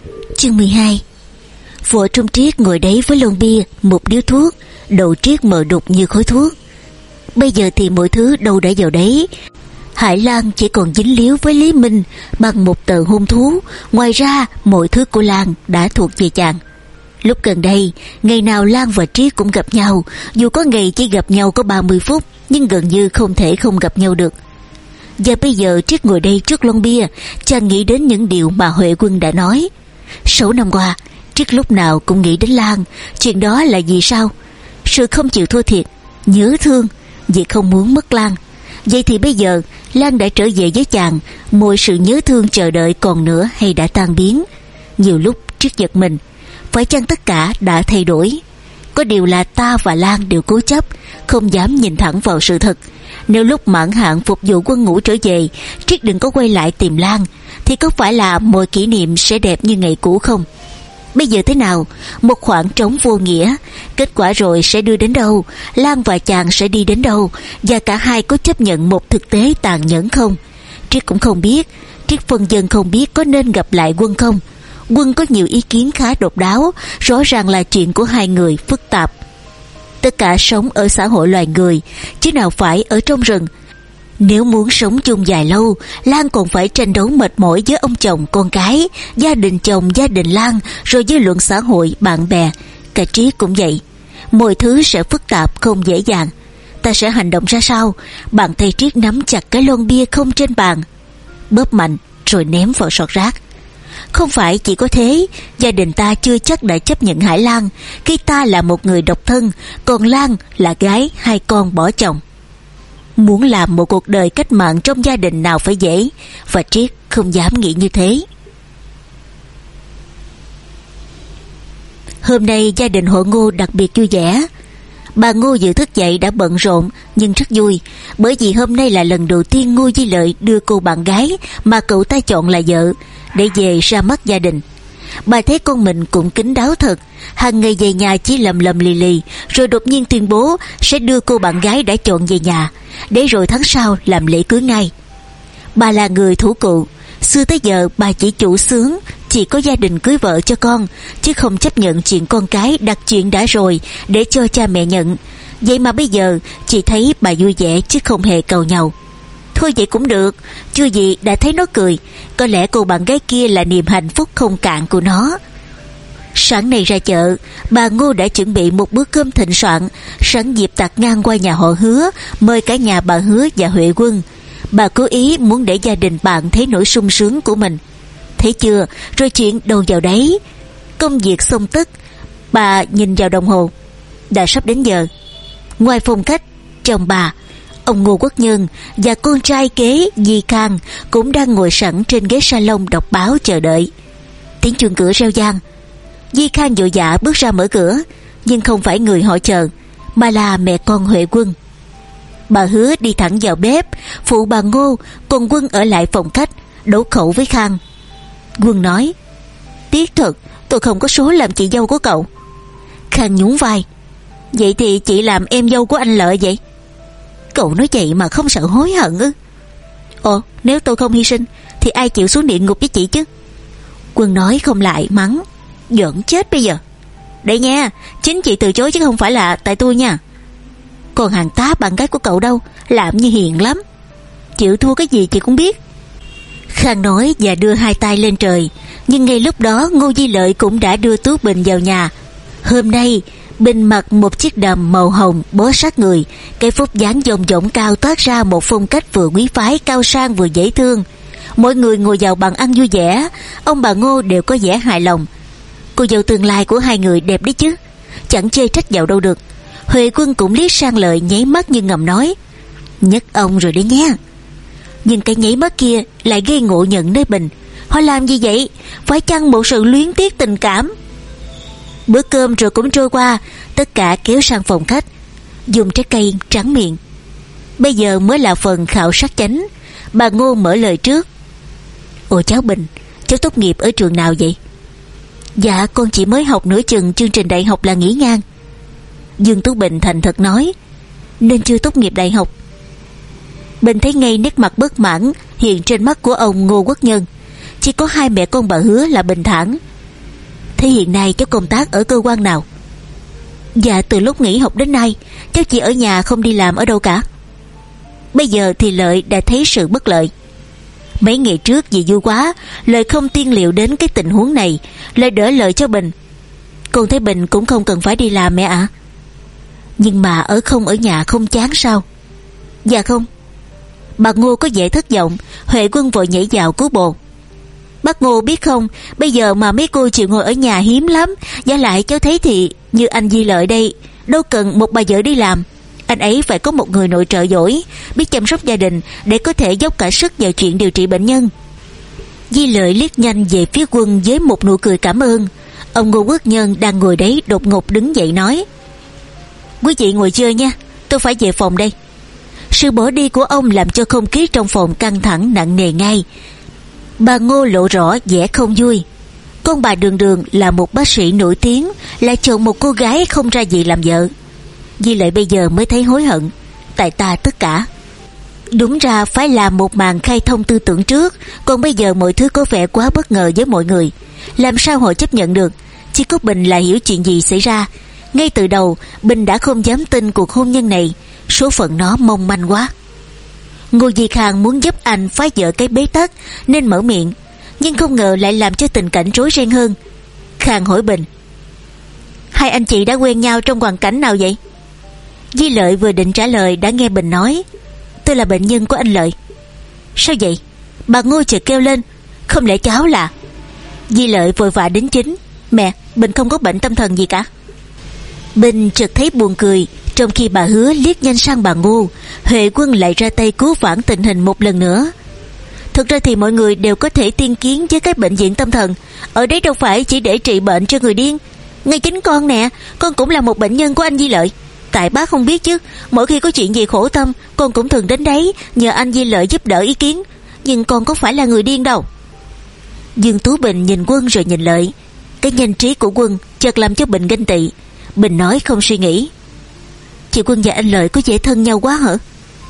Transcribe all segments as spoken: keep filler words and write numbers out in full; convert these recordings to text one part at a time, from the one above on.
Chương mười hai. Vợ Trung Triết ngồi đấy với lon bia, một điếu thuốc, đầu Triết mờ đục như khói thuốc. Bây giờ thì mọi thứ đâu đã vào đấy. Hải Lan chỉ còn dính líu với Lý Minh bằng một tờ hôn thú. Ngoài ra mọi thứ của Lan đã thuộc về chàng. Lúc gần đây, ngày nào Lan và Triết cũng gặp nhau. Dù có ngày chỉ gặp nhau có ba mươi phút, nhưng gần như không thể không gặp nhau được. Và bây giờ Triết ngồi đây trước lon bia, chàng nghĩ đến những điều mà Huệ Quân đã nói. Sáu năm qua, Triết lúc nào cũng nghĩ đến Lan. Chuyện đó là vì sao? Sự không chịu thua thiệt, nhớ thương, vì không muốn mất Lan. Vậy thì bây giờ Lan đã trở về với chàng, mọi sự nhớ thương chờ đợi còn nữa hay đã tan biến? Nhiều lúc Triết giật mình, phải chăng tất cả đã thay đổi? Có điều là ta và Lan đều cố chấp, không dám nhìn thẳng vào sự thật. Nếu lúc mãn hạn phục vụ quân ngũ trở về, Triết đừng có quay lại tìm Lan, thì có phải là mọi kỷ niệm sẽ đẹp như ngày cũ không? Bây giờ thế nào? Một khoảng trống vô nghĩa. Kết quả rồi sẽ đưa đến đâu? Lan và chàng sẽ đi đến đâu? Và cả hai có chấp nhận một thực tế tàn nhẫn không? Triết cũng không biết. Triết phân vân không biết có nên gặp lại Quân không. Quân có nhiều ý kiến khá độc đáo. Rõ ràng là chuyện của hai người phức tạp. Tất cả sống ở xã hội loài người, chứ nào phải ở trong rừng. Nếu muốn sống chung dài lâu, Lan còn phải tranh đấu mệt mỏi với ông chồng con cái, gia đình chồng gia đình Lan, rồi dư luận xã hội bạn bè. Cả Triết cũng vậy. Mọi thứ sẽ phức tạp không dễ dàng. Ta sẽ hành động ra sao? Bàn tay Triết nắm chặt cái lon bia không trên bàn, bóp mạnh rồi ném vào sọt rác. Không phải chỉ có thế, gia đình ta chưa chắc đã chấp nhận Hải Lan, khi ta là một người độc thân, còn Lan là gái hai con bỏ chồng. Muốn làm một cuộc đời cách mạng trong gia đình nào phải dễ, và Triết không dám nghĩ như thế. Hôm nay gia đình họ Ngô đặc biệt vui vẻ. Bà Ngô vừa thức dậy đã bận rộn nhưng rất vui, bởi vì hôm nay là lần đầu tiên Ngô Di Lợi đưa cô bạn gái mà cậu ta chọn là vợ để về ra mắt gia đình. Bà thấy con mình cũng kín đáo thật, hàng ngày về nhà chỉ lầm lầm lì lì, rồi đột nhiên tuyên bố sẽ đưa cô bạn gái đã chọn về nhà, để rồi tháng sau làm lễ cưới ngay. Bà là người thủ cụ, xưa tới giờ bà chỉ chủ xướng, chỉ có gia đình cưới vợ cho con, chứ không chấp nhận chuyện con cái đặt chuyện đã rồi để cho cha mẹ nhận. Vậy mà bây giờ chị thấy bà vui vẻ chứ không hề cầu nhau. Thôi vậy cũng được, chưa gì đã thấy nó cười. Có lẽ cô bạn gái kia là niềm hạnh phúc không cạn của nó. Sáng nay ra chợ, bà Ngô đã chuẩn bị một bữa cơm thịnh soạn, sẵn dịp tạt ngang qua nhà họ Hứa, mời cả nhà bà Hứa và Huệ Quân. Bà cố ý muốn để gia đình bạn thấy nỗi sung sướng của mình. Thấy chưa, rồi chuyện đâu vào đấy. Công việc xong tất, bà nhìn vào đồng hồ, đã sắp đến giờ. Ngoài phòng khách, chồng bà, ông Ngô Quốc Nhân và con trai kế Di Khang cũng đang ngồi sẵn trên ghế salon đọc báo chờ đợi. Tiếng chuông cửa reo vang. Di Khang vội vã bước ra mở cửa, nhưng không phải người họ chờ, mà là mẹ con Huệ Quân. Bà Hứa đi thẳng vào bếp phụ bà Ngô, còn Quân ở lại phòng khách đấu khẩu với Khang. Quân nói: "Tiếc thật, tôi không có số làm chị dâu của cậu." Khang nhún vai: "Vậy thì chị làm em dâu của anh Lợi vậy?" "Cậu nói vậy mà không sợ hối hận ư?" "Ồ, nếu tôi không hy sinh thì ai chịu xuống địa ngục với chị chứ?" Quân nói không lại, mắng: "Giỡn chết bây giờ. Đây nha, chính chị từ chối chứ không phải là tại tôi nha. Còn hàng tá bạn gái của cậu đâu, làm như hiền lắm. Chịu thua cái gì chị cũng biết." Khang nói và đưa hai tay lên trời. Nhưng ngay lúc đó Ngô Di Lợi cũng đã đưa Tú Bình vào nhà. Hôm nay Bình mặc một chiếc đầm màu hồng bó sát người, cái phúc dáng dòng dỏng cao toát ra một phong cách vừa quý phái cao sang vừa dễ thương. Mọi người ngồi vào bàn ăn vui vẻ, ông bà Ngô đều có vẻ hài lòng. Cô dâu tương lai của hai người đẹp đấy chứ, chẳng chê trách vào đâu được. Huệ Quân cũng liếc sang Lợi nháy mắt như ngầm nói: "Nhất ông rồi đấy nha." Nhưng cái nháy mắt kia lại gây ngộ nhận nơi Bình. Họ làm gì vậy? Phải chăng một sự luyến tiếc tình cảm? Bữa cơm rồi cũng trôi qua, tất cả kéo sang phòng khách, dùng trái cây tráng miệng. Bây giờ mới là phần khảo sát chánh. Bà Ngô mở lời trước: "Ồ cháu Bình, cháu tốt nghiệp ở trường nào vậy?" "Dạ con chỉ mới học nửa chừng chương trình đại học là nghỉ ngang." Dương Tú Bình thành thật nói: "Nên chưa tốt nghiệp đại học." Bình thấy ngay nét mặt bất mãn hiện trên mắt của ông Ngô Quốc Nhân. Chỉ có hai mẹ con bà Hứa là bình thản. Thế hiện nay cháu công tác ở cơ quan nào? Dạ từ lúc nghỉ học đến nay cháu chỉ ở nhà, không đi làm ở đâu cả. Bây giờ thì Lợi đã thấy sự bất lợi. Mấy ngày trước vì vui quá, Lợi không tiên liệu đến cái tình huống này, Lợi đỡ lời cho Bình. Con thấy Bình cũng không cần phải đi làm mẹ ạ. À? Nhưng mà ở không ở nhà không chán sao? Dạ không. Bà Ngô có vẻ thất vọng. Huệ Quân vội nhảy vào cứu bồ. Bác Ngô biết không, bây giờ mà mấy cô chịu ngồi ở nhà hiếm lắm. Giả lại cháu thấy thì như anh Di Lợi đây, đâu cần một bà vợ đi làm. Anh ấy phải có một người nội trợ giỏi, biết chăm sóc gia đình để có thể dốc cả sức vào chuyện điều trị bệnh nhân. Di Lợi liếc nhanh về phía Quân với một nụ cười cảm ơn. Ông Ngô Quốc Nhân đang ngồi đấy đột ngột đứng dậy nói: Quý vị ngồi chơi nha, tôi phải về phòng đây. Sự bỏ đi của ông làm cho không khí trong phòng căng thẳng nặng nề ngay. Bà Ngô lộ rõ vẻ không vui. Con bà Đường Đường là một bác sĩ nổi tiếng, lại chọn một cô gái không ra gì làm vợ. Di Lợi bây giờ mới thấy hối hận. Tại ta tất cả. Đúng ra phải làm một màn khai thông tư tưởng trước, còn bây giờ mọi thứ có vẻ quá bất ngờ với mọi người. Làm sao họ chấp nhận được? Chỉ có Bình là hiểu chuyện gì xảy ra. Ngay từ đầu Bình đã không dám tin cuộc hôn nhân này. Số phận nó mong manh quá. Ngô Di Khang muốn giúp anh phá vỡ cái bế tắc nên mở miệng, nhưng không ngờ lại làm cho tình cảnh rối ren hơn. Khang hỏi Bình: Hai anh chị đã quen nhau trong hoàn cảnh nào vậy? Di Lợi vừa định trả lời đã nghe Bình nói: Tôi là bệnh nhân của anh Lợi. Sao vậy? Bà Ngô chợt kêu lên: Không lẽ cháu là... Di Lợi vội vã đến chính: Mẹ, Bình không có bệnh tâm thần gì cả. Bình chợt thấy buồn cười. Trong khi bà Hứa liếc nhanh sang bà Ngô, Huệ Quân lại ra tay cứu vãn tình hình một lần nữa. Thực ra thì mọi người đều có thể tiên kiến với các bệnh viện tâm thần. Ở đấy đâu phải chỉ để trị bệnh cho người điên. Ngay chính con nè, con cũng là một bệnh nhân của anh Di Lợi. Tại bác không biết chứ, mỗi khi có chuyện gì khổ tâm, con cũng thường đến đấy nhờ anh Di Lợi giúp đỡ ý kiến. Nhưng con có phải là người điên đâu. Dương Tú Bình nhìn Quân rồi nhìn Lợi. Cái nhanh trí của Quân chợt làm cho Bình ganh tị. Bình nói không suy nghĩ: Chị Quân và anh Lợi có vẻ thân nhau quá hả?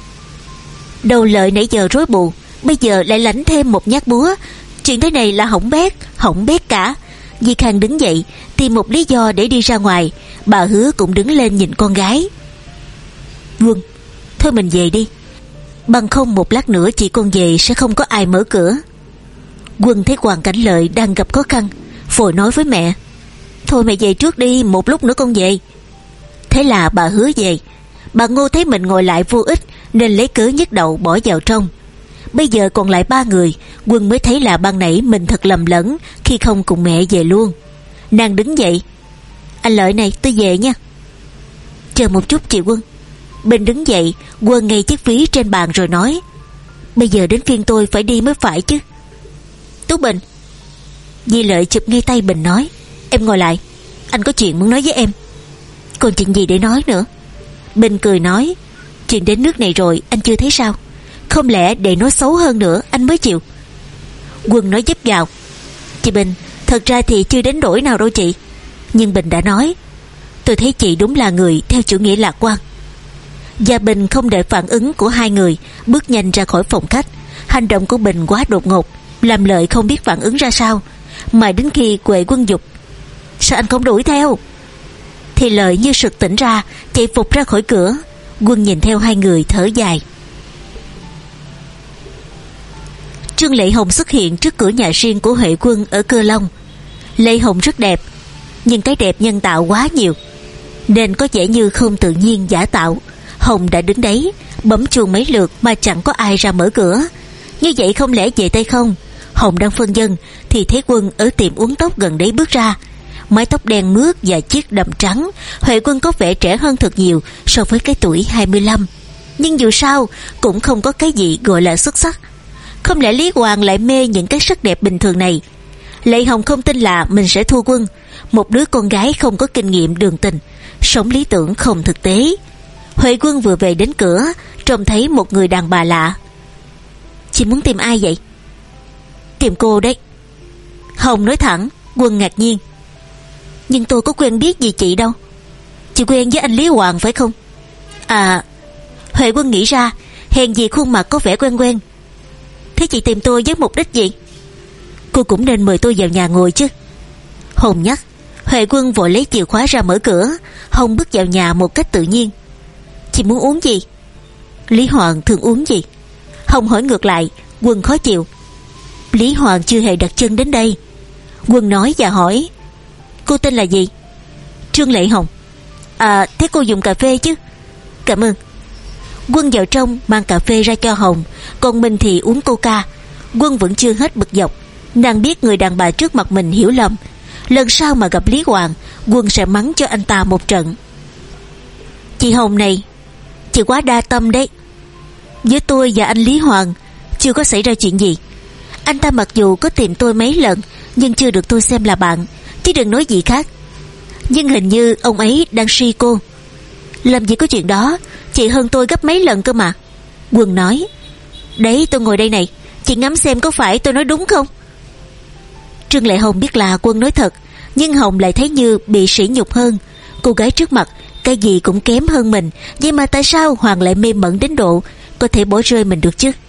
Đầu Lợi nãy giờ rối bù, bây giờ lại lãnh thêm một nhát búa. Chuyện thế này là hỏng bét, hỏng bét cả. Di Khang đứng dậy tìm một lý do để đi ra ngoài. Bà Hứa cũng đứng lên nhìn con gái. Quân, thôi mình về đi, bằng không một lát nữa chị con về sẽ không có ai mở cửa. Quân thấy hoàn cảnh Lợi đang gặp khó khăn, vội nói với mẹ: Thôi mẹ về trước đi, một lúc nữa con về. Thế là bà Hứa về. Bà Ngô thấy mình ngồi lại vô ích nên lấy cớ nhức đầu bỏ vào trong. Bây giờ còn lại ba người. Quân mới thấy là ban nãy mình thật lầm lẫn khi không cùng mẹ về luôn. Nàng đứng dậy: Anh Lợi này, tôi về nha. Chờ một chút chị Quân. Bình đứng dậy quơ ngay chiếc ví trên bàn rồi nói: Bây giờ đến phiên tôi phải đi mới phải chứ. Tú Bình. Di Lợi chụp ngay tay Bình nói: Em ngồi lại, anh có chuyện muốn nói với em. Còn chuyện gì để nói nữa? Bình cười nói: Chuyện đến nước này rồi anh chưa thấy sao? Không lẽ để nó xấu hơn nữa anh mới chịu? Quân nói giúp vào: Chị Bình, thật ra thì chưa đến đổi nào đâu chị. Nhưng Bình đã nói: Tôi thấy chị đúng là người theo chủ nghĩa lạc quan. Và Bình không đợi phản ứng của hai người, bước nhanh ra khỏi phòng khách. Hành động của Bình quá đột ngột, làm Lợi không biết phản ứng ra sao. Mãi đến khi Huệ Quân dục: Sao anh không đuổi theo? Thì Lợi như sực tỉnh ra, chạy phục ra khỏi cửa. Quân nhìn theo hai người thở dài. Trương Lệ Hồng xuất hiện trước cửa nhà riêng của Huệ Quân ở Cơ Long. Lệ Hồng rất đẹp, nhưng cái đẹp nhân tạo quá nhiều nên có vẻ như không tự nhiên, giả tạo. Hồng đã đứng đấy bấm chuông mấy lượt mà chẳng có ai ra mở cửa. Như vậy không lẽ về tay không? Hồng đang phân vân thì thấy Quân ở tiệm uống tóc gần đấy bước ra. Mái tóc đen mướt và chiếc đầm trắng. Huệ Quân có vẻ trẻ hơn thật nhiều so với cái tuổi hai mươi lăm. Nhưng dù sao cũng không có cái gì gọi là xuất sắc. Không lẽ Lý Hoàng lại mê những cái sắc đẹp bình thường này? Lệ Hồng không tin là mình sẽ thua Quân, một đứa con gái không có kinh nghiệm đường tình, sống lý tưởng không thực tế. Huệ Quân vừa về đến cửa, trông thấy một người đàn bà lạ. Chị muốn tìm ai vậy? Tìm cô đấy. Hồng nói thẳng. Quân ngạc nhiên: Nhưng tôi có quen biết gì chị đâu. Chị quen với anh Lý Hoàng phải không? À, Huệ Quân nghĩ ra, hèn gì khuôn mặt có vẻ quen quen. Thế chị tìm tôi với mục đích gì? Cô cũng nên mời tôi vào nhà ngồi chứ. Hồng nhắc. Huệ Quân vội lấy chìa khóa ra mở cửa. Hồng bước vào nhà một cách tự nhiên. Chị muốn uống gì? Lý Hoàng thường uống gì? Hồng hỏi ngược lại. Quân khó chịu. Lý Hoàng chưa hề đặt chân đến đây. Quân nói và hỏi. Cô tên là gì? Trương Lệ Hồng. À, thế cô dùng cà phê chứ? Cảm ơn. Quân vào trong mang cà phê ra cho Hồng, còn mình thì uống coca. Quân vẫn chưa hết bực dọc. Nàng biết người đàn bà trước mặt mình hiểu lầm. Lần sau mà gặp Lý Hoàng, Quân sẽ mắng cho anh ta một trận. Chị Hồng này, chị quá đa tâm đấy. Với tôi và anh Lý Hoàng chưa có xảy ra chuyện gì. Anh ta mặc dù có tìm tôi mấy lần, nhưng chưa được tôi xem là bạn, chứ đừng nói gì khác. Nhưng hình như ông ấy đang si cô. Làm gì có chuyện đó, chị hơn tôi gấp mấy lần cơ mà. Quân nói. Đấy, tôi ngồi đây này, chị ngắm xem có phải tôi nói đúng không? Trương Lệ Hồng biết là Quân nói thật, nhưng Hồng lại thấy như bị sỉ nhục hơn. Cô gái trước mặt cái gì cũng kém hơn mình, vậy mà tại sao Hoàng lại mê mẩn đến độ có thể bỏ rơi mình được chứ?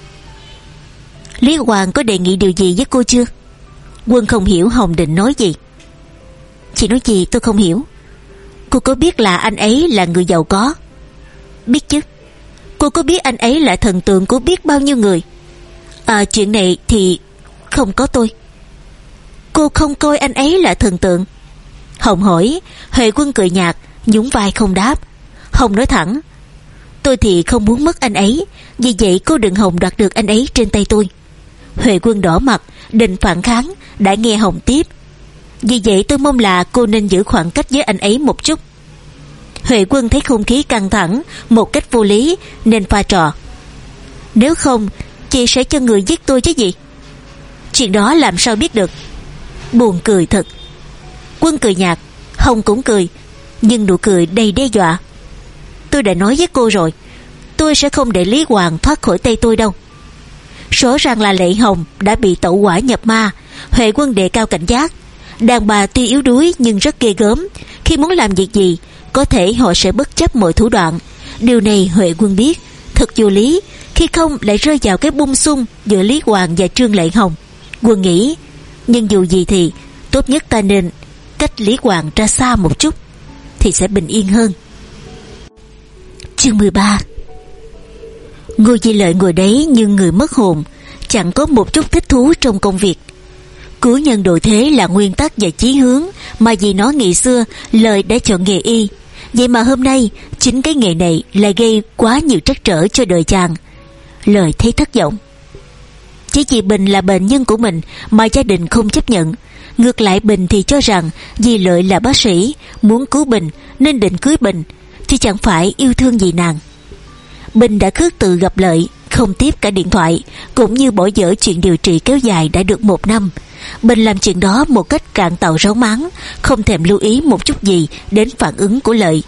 Lý Hoàng có đề nghị điều gì với cô chưa? Quân không hiểu Hồng định nói gì. Chị nói gì tôi không hiểu. Cô có biết là anh ấy là người giàu có? Biết chứ. Cô có biết anh ấy là thần tượng của biết bao nhiêu người? À, chuyện này thì không có tôi. Cô không coi anh ấy là thần tượng? Hồng hỏi. Huệ Quân cười nhạt, nhún vai không đáp. Hồng nói thẳng. Tôi thì không muốn mất anh ấy, vì vậy cô đừng hòng đoạt được anh ấy trên tay tôi. Huệ Quân đỏ mặt định phản kháng, đã nghe Hồng tiếp. Vì vậy tôi mong là cô nên giữ khoảng cách với anh ấy một chút. Huệ Quân thấy không khí căng thẳng một cách vô lý nên pha trò. Nếu không, chị sẽ cho người giết tôi chứ gì? Chuyện đó làm sao biết được? Buồn cười thật. Quân cười nhạt, Hồng cũng cười, nhưng nụ cười đầy đe dọa. Tôi đã nói với cô rồi, tôi sẽ không để Lý Hoàng thoát khỏi tay tôi đâu. Rõ ràng là Lệ Hồng đã bị tẩu hỏa nhập ma. Huệ Quân đề cao cảnh giác. Đàn bà tuy yếu đuối nhưng rất ghê gớm. Khi muốn làm việc gì, có thể họ sẽ bất chấp mọi thủ đoạn. Điều này Huệ Quân biết. Thật vô lý, khi không lại rơi vào cái bung xung giữa Lý Hoàng và Trương Lệ Hồng. Quân nghĩ, nhưng dù gì thì tốt nhất ta nên cách Lý Hoàng ra xa một chút, thì sẽ bình yên hơn. Chương mười ba. Ngô Di Lợi ngồi đấy như người mất hồn, chẳng có một chút thích thú trong công việc. Cứu nhân độ thế là nguyên tắc và chí hướng mà vì nó ngày xưa Lợi đã chọn nghề y. Vậy mà hôm nay chính cái nghề này lại gây quá nhiều trắc trở cho đời chàng. Lợi thấy thất vọng. Chỉ vì Bình là bệnh nhân của mình mà gia đình không chấp nhận. Ngược lại Bình thì cho rằng vì Lợi là bác sĩ, muốn cứu Bình nên định cưới Bình, chứ chẳng phải yêu thương gì nàng. Bình đã khước từ gặp Lợi, không tiếp cả điện thoại, cũng như bỏ dở chuyện điều trị kéo dài đã được một năm. Bình làm chuyện đó một cách cạn tàu ráo máng, không thèm lưu ý một chút gì đến phản ứng của Lợi.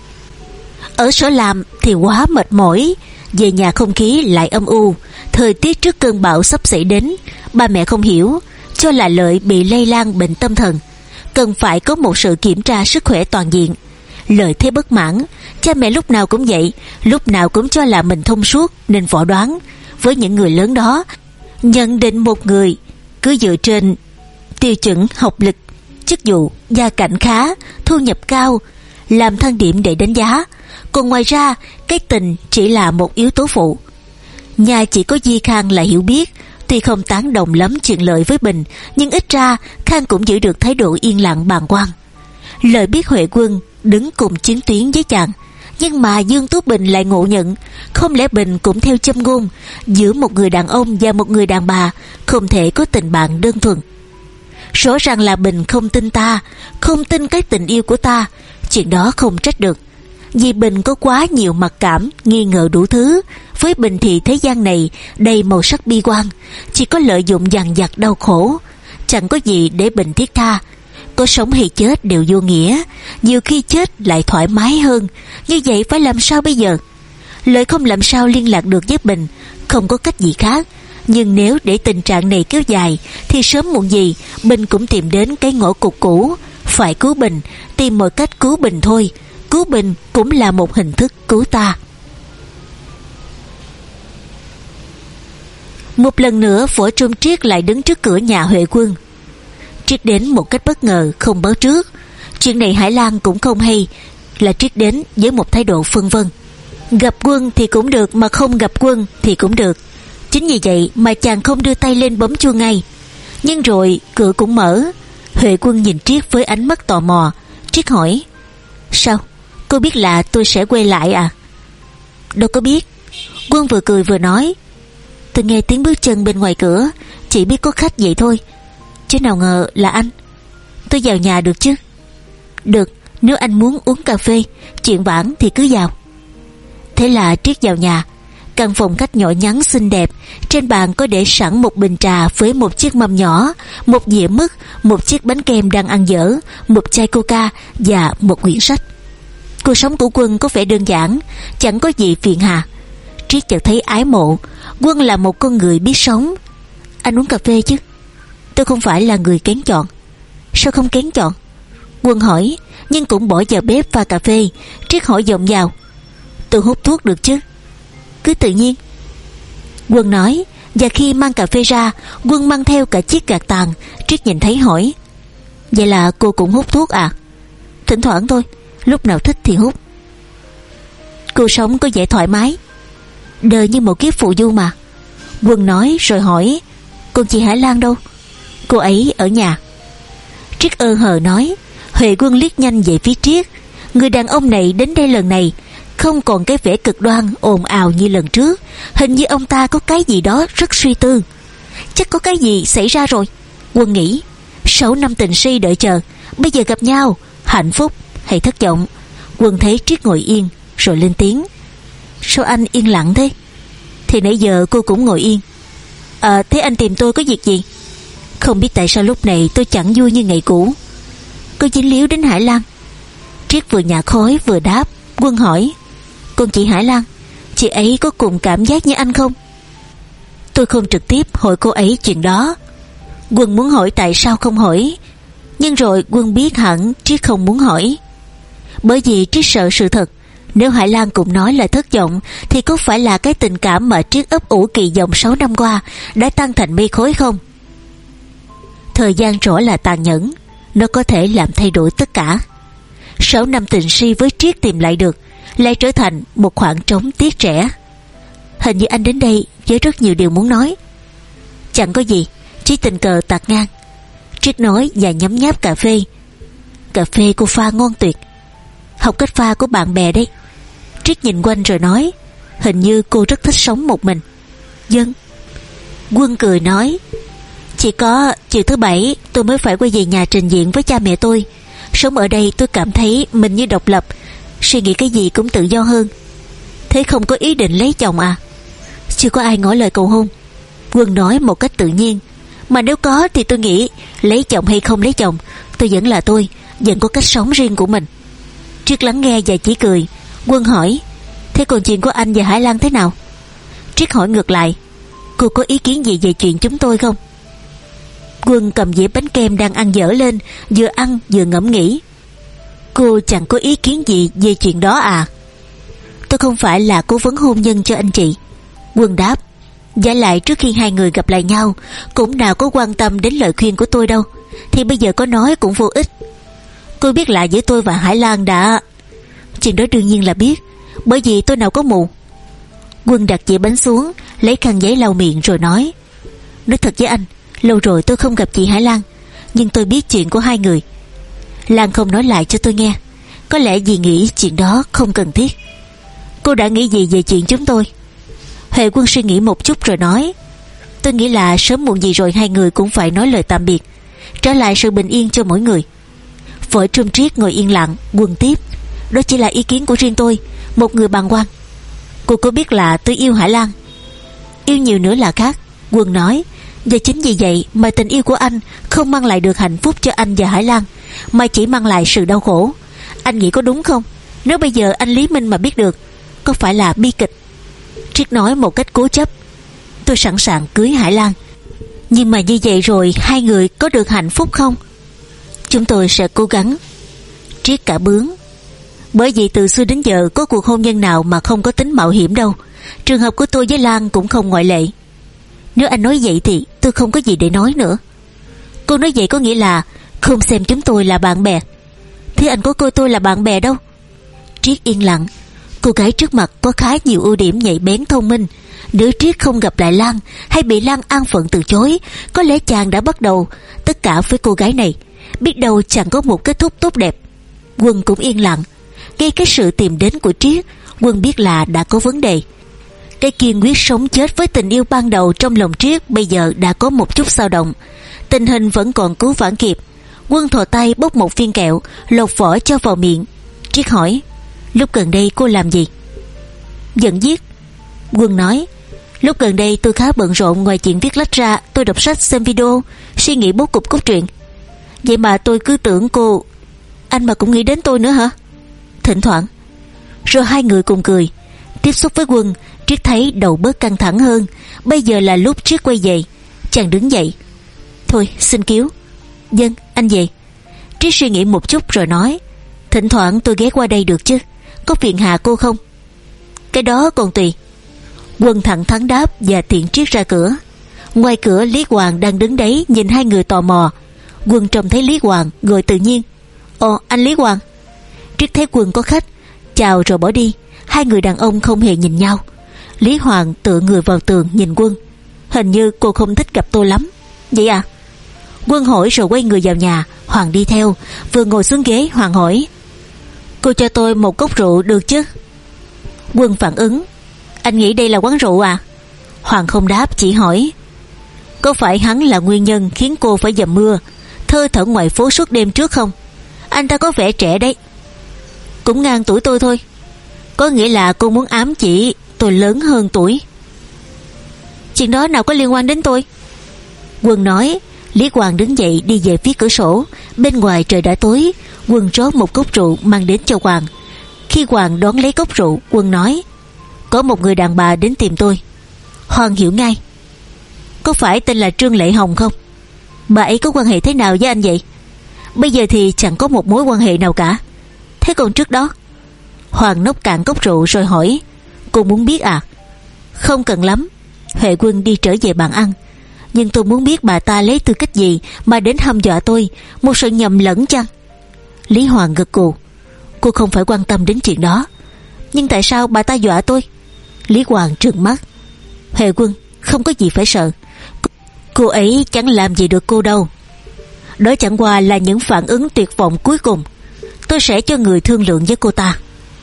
Ở sở làm thì quá mệt mỏi, về nhà không khí lại âm u, thời tiết trước cơn bão sắp xảy đến. Ba mẹ không hiểu, cho là Lợi bị lây lan bệnh tâm thần, cần phải có một sự kiểm tra sức khỏe toàn diện. Lợi thấy bất mãn, cha mẹ lúc nào cũng vậy, lúc nào cũng cho là mình thông suốt nên võ đoán. Với những người lớn đó, nhận định một người cứ dựa trên tiêu chuẩn học lực, chức vụ, gia cảnh khá, thu nhập cao làm thang điểm để đánh giá. Còn ngoài ra, cái tình chỉ là một yếu tố phụ. Nhà chỉ có Di Khang là hiểu biết, tuy không tán đồng lắm chuyện Lợi với Bình, nhưng ít ra Khang cũng giữ được thái độ yên lặng bàng quan. Lợi biết Huệ Quân đứng cùng chiến tuyến với chàng, nhưng mà Dương Tú Bình lại ngộ nhận, không lẽ Bình cũng theo châm ngôn giữa một người đàn ông và một người đàn bà không thể có tình bạn đơn thuần. Rõ ràng là Bình không tin ta, không tin cái tình yêu của ta. Chuyện đó không trách được, vì Bình có quá nhiều mặc cảm, nghi ngờ đủ thứ. Với Bình thì thế gian này đầy màu sắc bi quan, chỉ có lợi dụng dằn vặt đau khổ, chẳng có gì để Bình thiết tha. Có sống hay chết đều vô nghĩa, nhiều khi chết lại thoải mái hơn. Như vậy phải làm sao bây giờ? Lợi không làm sao liên lạc được với Bình, không có cách gì khác. Nhưng nếu để tình trạng này kéo dài thì sớm muộn gì Bình cũng tìm đến cái ngõ cụt cũ. Phải cứu Bình, tìm mọi cách cứu Bình thôi. Cứu Bình cũng là một hình thức cứu ta. Một lần nữa Võ Trung Triết lại đứng trước cửa nhà Huệ Quân. Triết đến một cách bất ngờ, không báo trước. Chuyện này Hải Lan cũng không hay, là Triết đến với một thái độ phân vân. Gặp Quân thì cũng được, mà không gặp Quân thì cũng được. Chính vì vậy mà chàng không đưa tay lên bấm chuông ngay. Nhưng rồi cửa cũng mở. Huệ Quân nhìn Triết với ánh mắt tò mò. Triết hỏi: sao, cô biết là tôi sẽ quay lại à? Đâu có biết. Quân vừa cười vừa nói: tôi nghe tiếng bước chân bên ngoài cửa, chỉ biết có khách vậy thôi, chứ nào ngờ là anh. Tôi vào nhà được chứ? Được, nếu anh muốn uống cà phê, chuyện vãn thì cứ vào. Thế là Triết vào nhà. Căn phòng khách nhỏ nhắn xinh đẹp. Trên bàn có để sẵn một bình trà với một chiếc mâm nhỏ, một dĩa mứt, một chiếc bánh kem đang ăn dở, một chai coca và một quyển sách. Cuộc sống của Quân có vẻ đơn giản, chẳng có gì phiền hà. Triết chợt thấy ái mộ. Quân là một con người biết sống. Anh uống cà phê chứ? Tôi không phải là người kén chọn. Sao không kén chọn? Quân hỏi, nhưng cũng bỏ vào bếp pha cà phê. Triết hỏi vọng vào: tôi hút thuốc được chứ? Cứ tự nhiên, Quân nói. Và khi mang cà phê ra, Quân mang theo cả chiếc gạt tàn. Triết nhìn thấy hỏi: vậy là cô cũng hút thuốc à? Thỉnh thoảng thôi, lúc nào thích thì hút. Cô sống có vẻ thoải mái, đời như một kiếp phù du mà. Quân nói rồi hỏi: còn chị Hải Lan đâu? Cô ấy ở nhà. Triết ơ hờ nói. Huệ Quân liếc nhanh về phía Triết. Người đàn ông này đến đây lần này không còn cái vẻ cực đoan ồn ào như lần trước. Hình như ông ta có cái gì đó rất suy tư. Chắc có cái gì xảy ra rồi, Quân nghĩ. Sáu năm tình si đợi chờ, bây giờ gặp nhau, hạnh phúc hay thất vọng? Quân thấy Triết ngồi yên rồi lên tiếng: sao anh yên lặng thế? Thì nãy giờ cô cũng ngồi yên. À, thế anh tìm tôi có việc gì? Không biết tại sao lúc này tôi chẳng vui như ngày cũ. Cô dính líu đến Hải Lan. Triết vừa nhả khói vừa đáp. Quân hỏi: còn chị Hải Lan, chị ấy có cùng cảm giác như anh không? Tôi không trực tiếp hỏi cô ấy chuyện đó. Quân muốn hỏi tại sao không hỏi, nhưng rồi Quân biết hẳn Triết không muốn hỏi. Bởi vì Triết sợ sự thật. Nếu Hải Lan cũng nói là thất vọng, thì có phải là cái tình cảm mà Triết ấp ủ kỳ vọng sáu năm qua đã tan thành mây khói không? Thời gian rõ là tàn nhẫn, nó có thể làm thay đổi tất cả. Sáu năm tình si với Triết tìm lại được, lại trở thành một khoảng trống tiếc rẻ. Hình như anh đến đây với rất nhiều điều muốn nói. Chẳng có gì, chỉ tình cờ tạt ngang, Triết nói và nhấm nháp cà phê. Cà phê cô pha ngon tuyệt. Học cách pha của bạn bè đấy. Triết nhìn quanh rồi nói: hình như cô rất thích sống một mình. Vâng. Quân cười nói: chỉ có chiều thứ bảy tôi mới phải quay về nhà trình diện với cha mẹ tôi. Sống ở đây tôi cảm thấy mình như độc lập, suy nghĩ cái gì cũng tự do hơn. Thế không có ý định lấy chồng à? Chưa có ai ngỏ lời cầu hôn. Quân nói một cách tự nhiên. Mà nếu có thì tôi nghĩ lấy chồng hay không lấy chồng, tôi vẫn là tôi, vẫn có cách sống riêng của mình. Triết lắng nghe và chỉ cười. Quân hỏi: thế còn chuyện của anh và Hải Lan thế nào? Triết hỏi ngược lại: cô có ý kiến gì về chuyện chúng tôi không? Quân cầm dĩa bánh kem đang ăn dở lên, vừa ăn vừa ngẫm nghĩ. Cô chẳng có ý kiến gì về chuyện đó à? Tôi không phải là cố vấn hôn nhân cho anh chị. Quân đáp. Giả lại trước khi hai người gặp lại nhau cũng nào có quan tâm đến lời khuyên của tôi đâu, thì bây giờ có nói cũng vô ích. Cô biết lạ giữa tôi và Hải Lan đã... Chuyện đó đương nhiên là biết, bởi vì tôi nào có mù. Quân đặt dĩa bánh xuống, lấy khăn giấy lau miệng rồi nói: nói thật với anh, lâu rồi tôi không gặp chị Hải Lan, nhưng tôi biết chuyện của hai người. Lan không nói lại cho tôi nghe, có lẽ vì nghĩ chuyện đó không cần thiết. Cô đã nghĩ gì về chuyện chúng tôi? Huệ Quân suy nghĩ một chút rồi nói: tôi nghĩ là sớm muộn gì rồi hai người cũng phải nói lời tạm biệt, trả lại sự bình yên cho mỗi người. Vợ Trung Triết ngồi yên lặng. Quân tiếp: đó chỉ là ý kiến của riêng tôi, một người bàng quan. Cô có biết là tôi yêu Hải Lan? Yêu nhiều nữa là khác, Quân nói. Và chính vì vậy mà tình yêu của anh không mang lại được hạnh phúc cho anh và Hải Lan, mà chỉ mang lại sự đau khổ. Anh nghĩ có đúng không? Nếu bây giờ anh Lý Minh mà biết được, có phải là bi kịch? Triết nói một cách cố chấp: tôi sẵn sàng cưới Hải Lan, nhưng mà như vậy rồi hai người có được hạnh phúc không? Chúng tôi sẽ cố gắng. Triết cả bướng. Bởi vì từ xưa đến giờ có cuộc hôn nhân nào mà không có tính mạo hiểm đâu. Trường hợp của tôi với Lan cũng không ngoại lệ. Nếu anh nói vậy thì tôi không có gì để nói nữa. Cô nói vậy có nghĩa là không xem chúng tôi là bạn bè. Thế anh có coi tôi là bạn bè đâu. Triết yên lặng. Cô gái trước mặt có khá nhiều ưu điểm nhạy bén thông minh. Nếu Triết không gặp lại Lan, hay bị Lan an phận từ chối, có lẽ chàng đã bắt đầu tất cả với cô gái này. Biết đâu chàng có một kết thúc tốt đẹp. Quân cũng yên lặng. Ngay cái sự tìm đến của Triết, Quân biết là đã có vấn đề. Cái kiên quyết sống chết với tình yêu ban đầu trong lòng Triết bây giờ đã có một chút dao động. Tình hình vẫn còn cứu vãn kịp. Quân thò tay bốc một viên kẹo, lột vỏ cho vào miệng. Triết hỏi: lúc gần đây cô làm gì? Giận viết. Quân nói: lúc gần đây tôi khá bận rộn, ngoài chuyện viết lách ra, tôi đọc sách, xem video, suy nghĩ bố cục cốt truyện. Vậy mà tôi cứ tưởng cô... Anh mà cũng nghĩ đến tôi nữa hả? Thỉnh thoảng. Rồi hai người cùng cười. Tiếp xúc với Quân, Triết thấy đầu bớt căng thẳng hơn. Bây giờ là lúc Triết quay về. Chàng đứng dậy. Thôi xin cứu. Dân, anh về. Triết suy nghĩ một chút rồi nói: thỉnh thoảng tôi ghé qua đây được chứ, có phiền hà cô không? Cái đó còn tùy. Quân thẳng thắn đáp và tiện Triết ra cửa. Ngoài cửa Lý Hoàng đang đứng đấy nhìn hai người tò mò. Quân trông thấy Lý Hoàng gọi tự nhiên: Ồ, anh Lý Hoàng. Triết thấy Quân có khách, chào rồi bỏ đi. Hai người đàn ông không hề nhìn nhau. Lý Hoàng tựa người vào tường nhìn Quân. Hình như cô không thích gặp tôi lắm. Vậy à? Quân hỏi rồi quay người vào nhà. Hoàng đi theo. Vừa ngồi xuống ghế, Hoàng hỏi: cô cho tôi một cốc rượu được chứ? Quân phản ứng: anh nghĩ đây là quán rượu à? Hoàng không đáp, chỉ hỏi: có phải hắn là nguyên nhân khiến cô phải dầm mưa, thơ thẩn ngoài phố suốt đêm trước không? Anh ta có vẻ trẻ đấy. Cũng ngang tuổi tôi thôi. Có nghĩa là cô muốn ám chỉ tôi lớn hơn tuổi. Chuyện đó nào có liên quan đến tôi? Quân nói. Lý Hoàng đứng dậy đi về phía cửa sổ. Bên ngoài trời đã tối. Quân rót một cốc rượu mang đến cho Hoàng. Khi Hoàng đón lấy cốc rượu, Quân nói: có một người đàn bà đến tìm tôi. Hoàng hiểu ngay. Có phải tên là Trương Lệ Hồng không? Bà ấy có quan hệ thế nào với anh vậy? Bây giờ thì chẳng có một mối quan hệ nào cả. Thế còn trước đó? Hoàng nốc cạn cốc rượu rồi hỏi: cô muốn biết à? Không cần lắm. Huệ Quân đi trở về bàn ăn. Nhưng tôi muốn biết bà ta lấy tư cách gì mà đến hăm dọa tôi. Một sự nhầm lẫn chăng? Lý Hoàng gật gù. Cô không phải quan tâm đến chuyện đó. Nhưng tại sao bà ta dọa tôi? Lý Hoàng trừng mắt. Huệ Quân, không có gì phải sợ. Cô ấy chẳng làm gì được cô đâu. Đó chẳng qua là những phản ứng tuyệt vọng cuối cùng. Tôi sẽ cho người thương lượng với cô ta.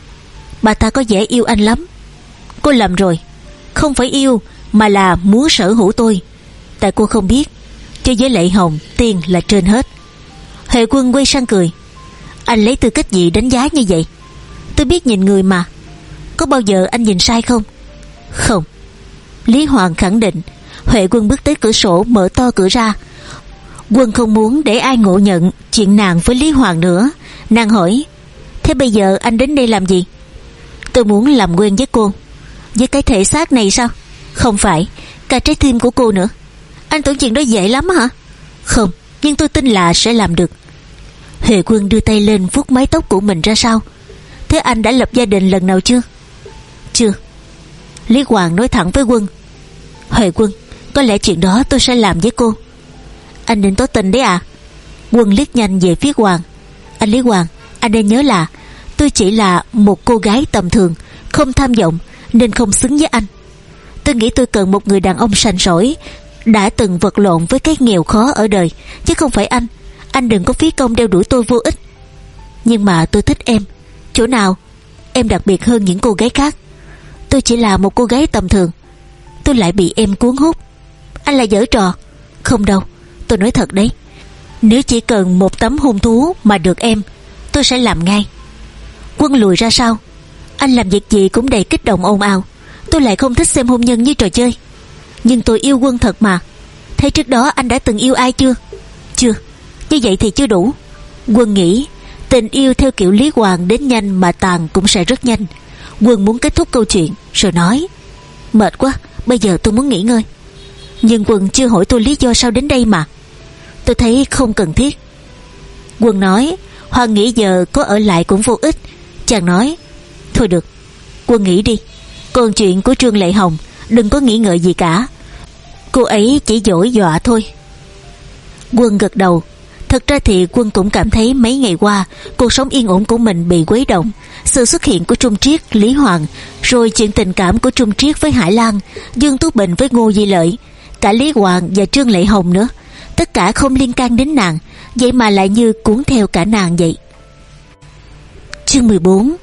Bà ta có vẻ yêu anh lắm. Cô lầm rồi. Không phải yêu, mà là muốn sở hữu tôi. Tại cô không biết, cho với Lệ Hồng, tiền là trên hết. Huệ Quân quay sang cười. Anh lấy tư cách gì đánh giá như vậy? Tôi biết nhìn người mà. Có bao giờ anh nhìn sai không? Không. Lý Hoàng khẳng định. Huệ Quân bước tới cửa sổ, mở to cửa ra. Quân không muốn để ai ngộ nhận chuyện nàng với Lý Hoàng nữa. Nàng hỏi: thế bây giờ anh đến đây làm gì? Tôi muốn làm quen với cô. Với cái thể xác này sao? Không phải, cả trái tim của cô nữa. Anh tưởng chuyện đó dễ lắm hả? Không, nhưng tôi tin là sẽ làm được. Huệ Quân đưa tay lên vuốt mái tóc của mình ra sau. Thế anh đã lập gia đình lần nào chưa? Chưa. Lý Hoàng nói thẳng với Quân. Huệ Quân, có lẽ chuyện đó tôi sẽ làm với cô. Anh định tỏ tình đấy à? Quân liếc nhanh về phía Hoàng. Anh Lý Hoàng, anh nên nhớ là tôi chỉ là một cô gái tầm thường, không tham vọng, nên không xứng với anh. Tôi nghĩ tôi cần một người đàn ông sành sỏi, đã từng vật lộn với cái nghèo khó ở đời, chứ không phải anh. Anh đừng có phí công đeo đuổi tôi vô ích. Nhưng mà tôi thích em. Chỗ nào? Em đặc biệt hơn những cô gái khác. Tôi chỉ là một cô gái tầm thường, tôi lại bị em cuốn hút. Anh là giở trò. Không đâu, tôi nói thật đấy. Nếu chỉ cần một tấm hôn thú mà được em, tôi sẽ làm ngay. Quân lùi ra sau. Anh làm việc gì cũng đầy kích động ồn ào. Tôi lại không thích xem hôn nhân như trò chơi. Nhưng tôi yêu Quân thật mà. Thế trước đó anh đã từng yêu ai chưa? Chưa. Như vậy thì chưa đủ. Quân nghĩ tình yêu theo kiểu Lý Hoàng đến nhanh mà tàn cũng sẽ rất nhanh. Quân muốn kết thúc câu chuyện rồi nói: mệt quá, bây giờ tôi muốn nghỉ ngơi. Nhưng Quân chưa hỏi tôi lý do sao đến đây mà. Tôi thấy không cần thiết. Quân nói: Hoàng nghĩ giờ có ở lại cũng vô ích. Chàng nói: thôi được, Quân nghỉ đi. Còn chuyện của Trương Lệ Hồng, đừng có nghĩ ngợi gì cả. Cô ấy chỉ dỗi dọa thôi. Quân gật đầu. Thật ra thì Quân cũng cảm thấy mấy ngày qua cuộc sống yên ổn của mình bị quấy động. Sự xuất hiện của Trung Triết, Lý Hoàng, rồi chuyện tình cảm của Trung Triết với Hải Lan, Dương Tú Bình với Ngô Di Lợi, cả Lý Hoàng và Trương Lệ Hồng nữa, tất cả không liên can đến nàng, vậy mà lại như cuốn theo cả nàng vậy. Chương mười bốn.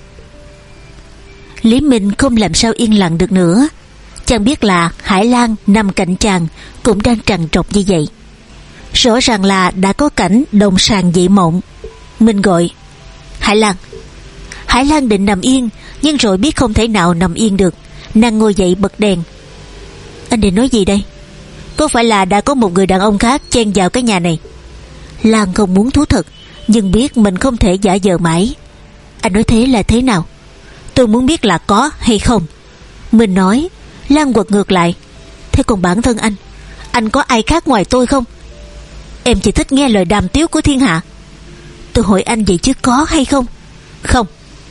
Lý Minh không làm sao yên lặng được nữa. Chàng biết là Hải Lan nằm cạnh chàng cũng đang trằn trọc như vậy. Rõ ràng là đã có cảnh đồng sàng dị mộng. Minh gọi: Hải Lan. Hải Lan định nằm yên, nhưng rồi biết không thể nào nằm yên được, nàng ngồi dậy bật đèn. Anh định nói gì đây? Có phải là đã có một người đàn ông khác chen vào cái nhà này? Lan không muốn thú thật, nhưng biết mình không thể giả vờ mãi. Anh nói thế là thế nào? Tôi muốn biết là có hay không. Mình nói. Lan quật ngược lại: Thế còn bản thân anh, anh có ai khác ngoài tôi không? Em chỉ thích nghe lời đàm tiếu của thiên hạ. Tôi hỏi anh vậy chứ có hay không? Không.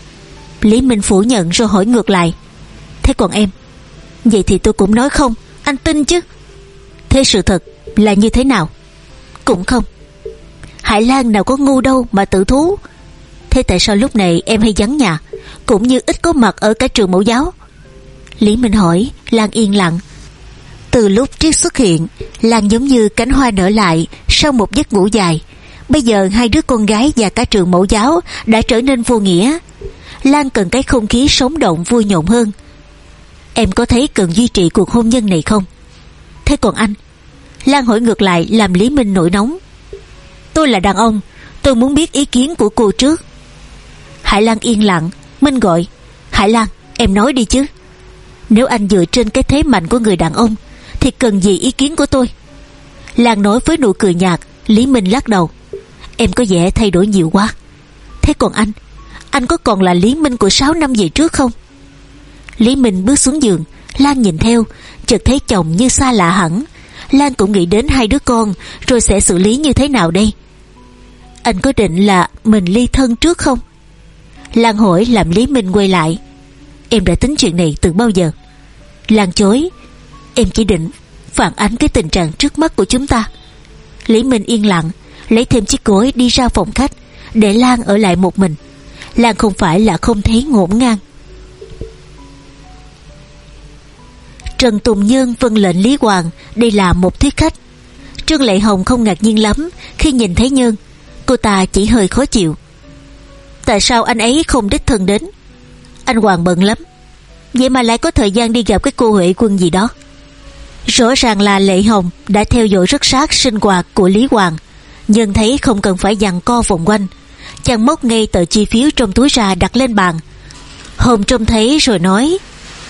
Lý Minh phủ nhận rồi hỏi ngược lại: Thế còn em? Vậy thì tôi cũng nói không. Anh tin chứ? Thế sự thật là như thế nào? Cũng không. Hải Lan nào có ngu đâu mà tự thú. Thế tại sao lúc này em hay vắng nhà, cũng như ít có mặt ở cả trường mẫu giáo? Lý Minh hỏi. Lan yên lặng. Từ lúc Triết xuất hiện, Lan giống như cánh hoa nở lại sau một giấc ngủ dài. Bây giờ hai đứa con gái và cả trường mẫu giáo đã trở nên vô nghĩa. Lan cần cái không khí sống động vui nhộn hơn. Em có thấy cần duy trì cuộc hôn nhân này không? Thế còn anh? Lan hỏi ngược lại làm Lý Minh nổi nóng. Tôi là đàn ông, tôi muốn biết ý kiến của cô trước. Hải Lan yên lặng. Minh gọi: Hải Lan, em nói đi chứ. Nếu anh dựa trên cái thế mạnh của người đàn ông thì cần gì ý kiến của tôi? Lan nói với nụ cười nhạt. Lý Minh lắc đầu: Em có vẻ thay đổi nhiều quá. Thế còn anh? Anh có còn là Lý Minh của sáu năm về trước không? Lý Minh bước xuống giường. Lan nhìn theo, chợt thấy chồng như xa lạ hẳn. Lan cũng nghĩ đến hai đứa con, rồi sẽ xử lý như thế nào đây? Anh có định là mình ly thân trước không? Lan hỏi làm Lý Minh quay lại. Em đã tính chuyện này từ bao giờ? Lan chối. Em chỉ định phản ánh cái tình trạng trước mắt của chúng ta. Lý Minh yên lặng, lấy thêm chiếc gối đi ra phòng khách, để Lan ở lại một mình. Lan không phải là không thấy ngổn ngang. Trần Tùng Nhân vâng lệnh Lý Hoàng đây là một thuyết khách. Trương Lệ Hồng không ngạc nhiên lắm khi nhìn thấy Nhân. Cô ta chỉ hơi khó chịu. Tại sao anh ấy không đích thân đến? Anh Hoàng bận lắm, vậy mà lại có thời gian đi gặp cái cô Huệ Quân gì đó. Rõ ràng là Lệ Hồng đã theo dõi rất sát sinh hoạt của Lý Hoàng. Nhân thấy không cần phải giằng co vòng quanh, chàng móc ngay tờ chi phiếu trong túi ra đặt lên bàn. Hồng trông thấy rồi nói: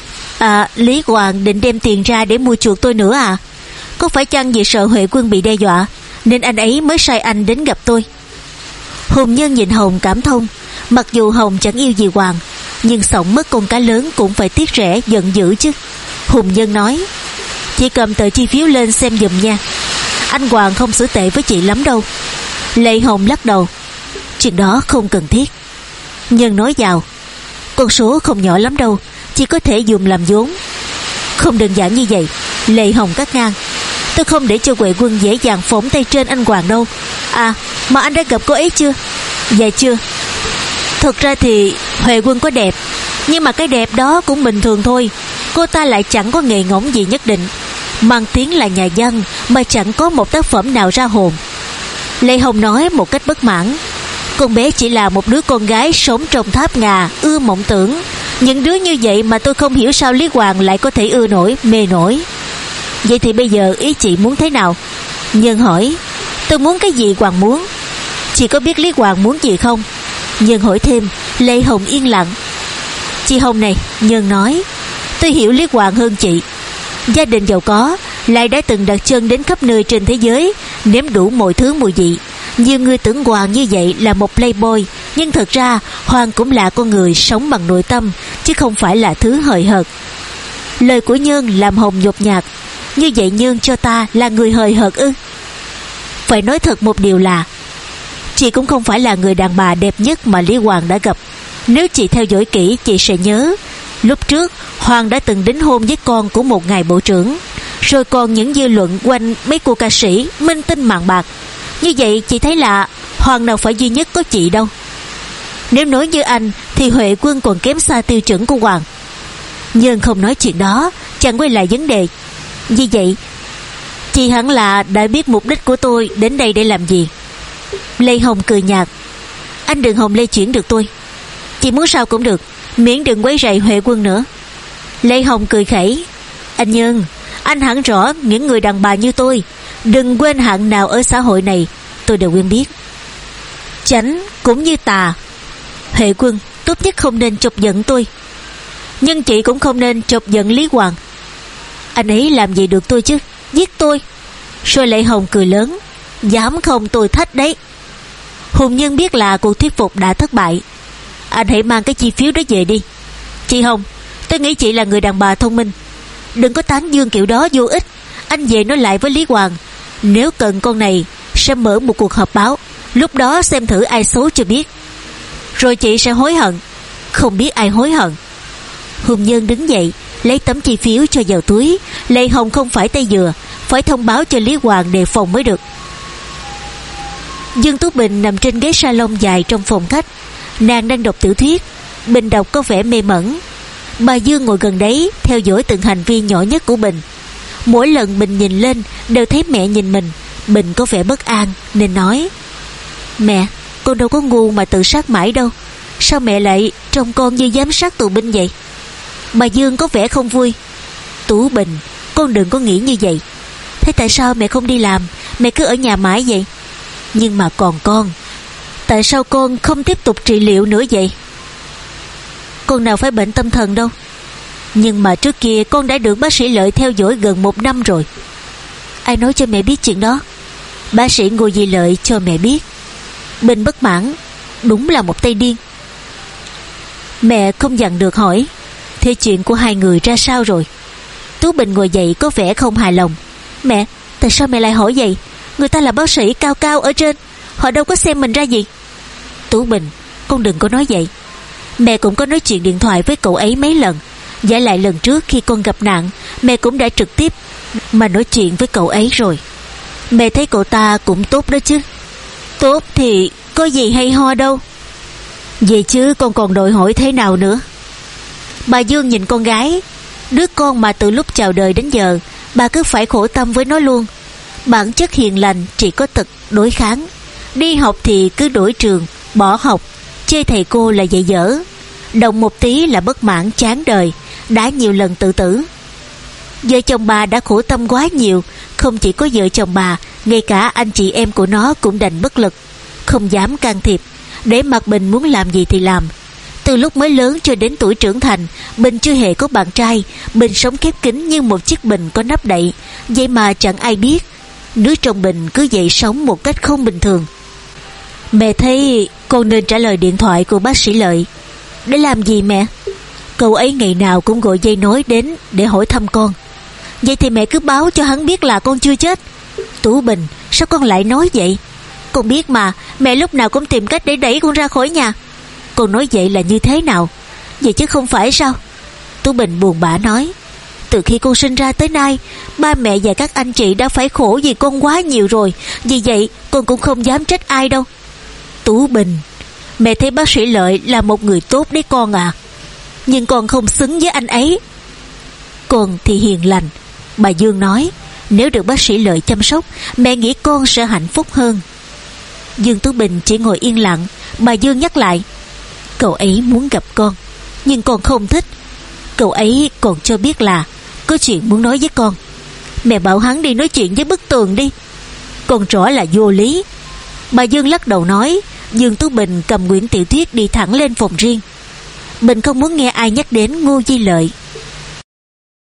À, Lý Hoàng định đem tiền ra để mua chuộc tôi nữa à? Có phải chăng vì sợ Huệ Quân bị đe dọa nên anh ấy mới sai anh đến gặp tôi? Hùng Nhân nhìn Hồng cảm thông. Mặc dù Hồng chẳng yêu gì Hoàng, nhưng sống mất con cá lớn cũng phải tiếc rẻ giận dữ chứ. Hùng Nhân nói: Chị cầm tờ chi phiếu lên xem giùm nha. Anh Hoàng không xử tệ với chị lắm đâu. Lệ Hồng lắc đầu: Chuyện đó không cần thiết. Nhân nói vào: Con số không nhỏ lắm đâu, chỉ có thể dùng làm vốn. Không đơn giản như vậy. Lệ Hồng cắt ngang: Tôi không để cho Huệ Quân dễ dàng phóng tay trên anh Hoàng đâu. À, mà anh đã gặp cô ấy chưa? Dạ chưa. Thật ra thì Huệ Quân có đẹp, nhưng mà cái đẹp đó cũng bình thường thôi. Cô ta lại chẳng có nghề ngỗng gì nhất định, mang tiếng là nhà văn mà chẳng có một tác phẩm nào ra hồn. Lệ Hồng nói một cách bất mãn: Con bé chỉ là một đứa con gái sống trong tháp ngà, ưa mộng tưởng. Những đứa như vậy mà tôi không hiểu sao Lý Hoàng lại có thể ưa nổi, mê nổi. Vậy thì bây giờ ý chị muốn thế nào? Nhân hỏi: Tôi muốn cái gì Hoàng muốn? Chị có biết Lý Hoàng muốn gì không? Nhân hỏi thêm. Lệ Hồng yên lặng. Chị Hồng này, Nhân nói, tôi hiểu Lý Hoàng hơn chị. Gia đình giàu có, lại đã từng đặt chân đến khắp nơi trên thế giới, nếm đủ mọi thứ mùi vị. Nhiều người tưởng Hoàng như vậy là một playboy, nhưng thật ra Hoàng cũng là con người sống bằng nội tâm, chứ không phải là thứ hời hợt. Lời của Nhân làm Hồng nhột nhạt. Như vậy Nhân cho ta là người hời hợt ư? Phải nói thật một điều là chị cũng không phải là người đàn bà đẹp nhất mà Lý Hoàng đã gặp. Nếu chị theo dõi kỹ, chị sẽ nhớ lúc trước Hoàng đã từng đính hôn với con của một ngài bộ trưởng. Rồi còn những dư luận quanh mấy cô ca sĩ minh tinh mạn bạc. Như vậy chị thấy là Hoàng nào phải duy nhất có chị đâu. Nếu nói như anh thì Huệ Quân còn kém xa tiêu chuẩn của Hoàng. Nhưng không nói chuyện đó, chàng quay lại vấn đề. Vì vậy chị hẳn là đã biết mục đích của tôi đến đây để làm gì. Lê Hồng cười nhạt. Anh đừng hòng lê chuyển được tôi. Chị muốn sao cũng được, miễn đừng quấy rầy Huệ Quân nữa. Lê Hồng cười khẩy. Anh Nhân, anh hẳn rõ những người đàn bà như tôi, đừng quên hạng nào ở xã hội này tôi đều quen biết. Chánh cũng như tà. Huệ Quân, tốt nhất không nên chọc giận tôi. Nhưng chị cũng không nên chọc giận Lý Hoàng. Anh ấy làm gì được tôi chứ, giết tôi. Rồi Lệ Hồng cười lớn. Dám không tôi thách đấy. Hùng Nhân biết là cuộc thuyết phục đã thất bại. Anh hãy mang cái chi phiếu đó về đi. Chị Hồng, tôi nghĩ chị là người đàn bà thông minh, đừng có tán dương kiểu đó vô ích. Anh về nói lại với Lý Hoàng, nếu cần con này sẽ mở một cuộc họp báo, lúc đó xem thử ai xấu cho biết. Rồi chị sẽ hối hận. Không biết ai hối hận. Hùng Nhân đứng dậy, lấy tấm chi phiếu cho vào túi. Lệ Hồng không phải tay dừa, phải thông báo cho Lý Hoàng đề phòng mới được. Dương Tú Bình nằm trên ghế salon dài trong phòng khách. Nàng đang đọc tiểu thuyết. Bình đọc có vẻ mê mẩn. Bà Dương ngồi gần đấy, theo dõi từng hành vi nhỏ nhất của Bình. Mỗi lần Bình nhìn lên đều thấy mẹ nhìn mình. Bình có vẻ bất an nên nói: Mẹ, con đâu có ngu mà tự sát mãi đâu. Sao mẹ lại trông con như giám sát tù binh vậy? Bà Dương có vẻ không vui. Tú Bình, con đừng có nghĩ như vậy. Thế tại sao mẹ không đi làm, mẹ cứ ở nhà mãi vậy? Nhưng mà còn con, tại sao con không tiếp tục trị liệu nữa vậy? Con nào phải bệnh tâm thần đâu. Nhưng mà trước kia con đã được bác sĩ Lợi theo dõi gần một năm rồi. Ai nói cho mẹ biết chuyện đó? Bác sĩ Ngô Di Lợi cho mẹ biết. Bình bất mãn. Đúng là một tay điên. Mẹ không dằn được hỏi: Thế chuyện của hai người ra sao rồi? Tú Bình ngồi dậy có vẻ không hài lòng. Mẹ, tại sao mẹ lại hỏi vậy? Người ta là bác sĩ cao cao ở trên, họ đâu có xem mình ra gì. Tú Bình, con đừng có nói vậy. Mẹ cũng có nói chuyện điện thoại với cậu ấy mấy lần. Giả lại lần trước khi con gặp nạn, mẹ cũng đã trực tiếp mà nói chuyện với cậu ấy rồi. Mẹ thấy cậu ta cũng tốt đó chứ. Tốt thì có gì hay ho đâu. Vậy chứ con còn đòi hỏi thế nào nữa? Bà Dương nhìn con gái. Đứa con mà từ lúc chào đời đến giờ bà cứ phải khổ tâm với nó luôn. Bản chất hiền lành, chỉ có tật đối kháng. Đi học thì cứ đổi trường, bỏ học, chê thầy cô là dạy dở. Động một tí là bất mãn chán đời, đã nhiều lần tự tử. Vợ chồng bà đã khổ tâm quá nhiều. Không chỉ có vợ chồng bà, ngay cả anh chị em của nó cũng đành bất lực, không dám can thiệp, để mặc Bình muốn làm gì thì làm. Từ lúc mới lớn cho đến tuổi trưởng thành, Bình chưa hề có bạn trai. Bình sống khép kín như một chiếc bình có nắp đậy. Vậy mà chẳng ai biết. Đứa trong Bình cứ vậy sống một cách không bình thường. Mẹ thấy con nên trả lời điện thoại của bác sĩ Lợi. Để làm gì mẹ? Cậu ấy ngày nào cũng gọi dây nối đến để hỏi thăm con. Vậy thì mẹ cứ báo cho hắn biết là con chưa chết. Tú Bình, sao con lại nói vậy? Con biết mà, mẹ lúc nào cũng tìm cách để đẩy con ra khỏi nhà. Con nói vậy là như thế nào? Vậy chứ không phải sao? Tú Bình buồn bã nói: Từ khi con sinh ra tới nay, ba mẹ và các anh chị đã phải khổ vì con quá nhiều rồi. Vì vậy con cũng không dám trách ai đâu. Tú Bình, mẹ thấy bác sĩ Lợi là một người tốt đấy con à. Nhưng con không xứng với anh ấy. Con thì hiền lành. Bà Dương nói: Nếu được bác sĩ Lợi chăm sóc, mẹ nghĩ con sẽ hạnh phúc hơn. Dương Tú Bình chỉ ngồi yên lặng. Bà Dương nhắc lại: Cậu ấy muốn gặp con, nhưng con không thích. Cậu ấy còn cho biết là có chuyện muốn nói với con. Mẹ bảo hắn đi nói chuyện với bức tường đi. Con rõ là vô lý. Bà Dương lắc đầu nói. Dương Tú Bình cầm quyển tiểu thuyết đi thẳng lên phòng riêng. Bình không muốn nghe ai nhắc đến Ngô Di Lợi.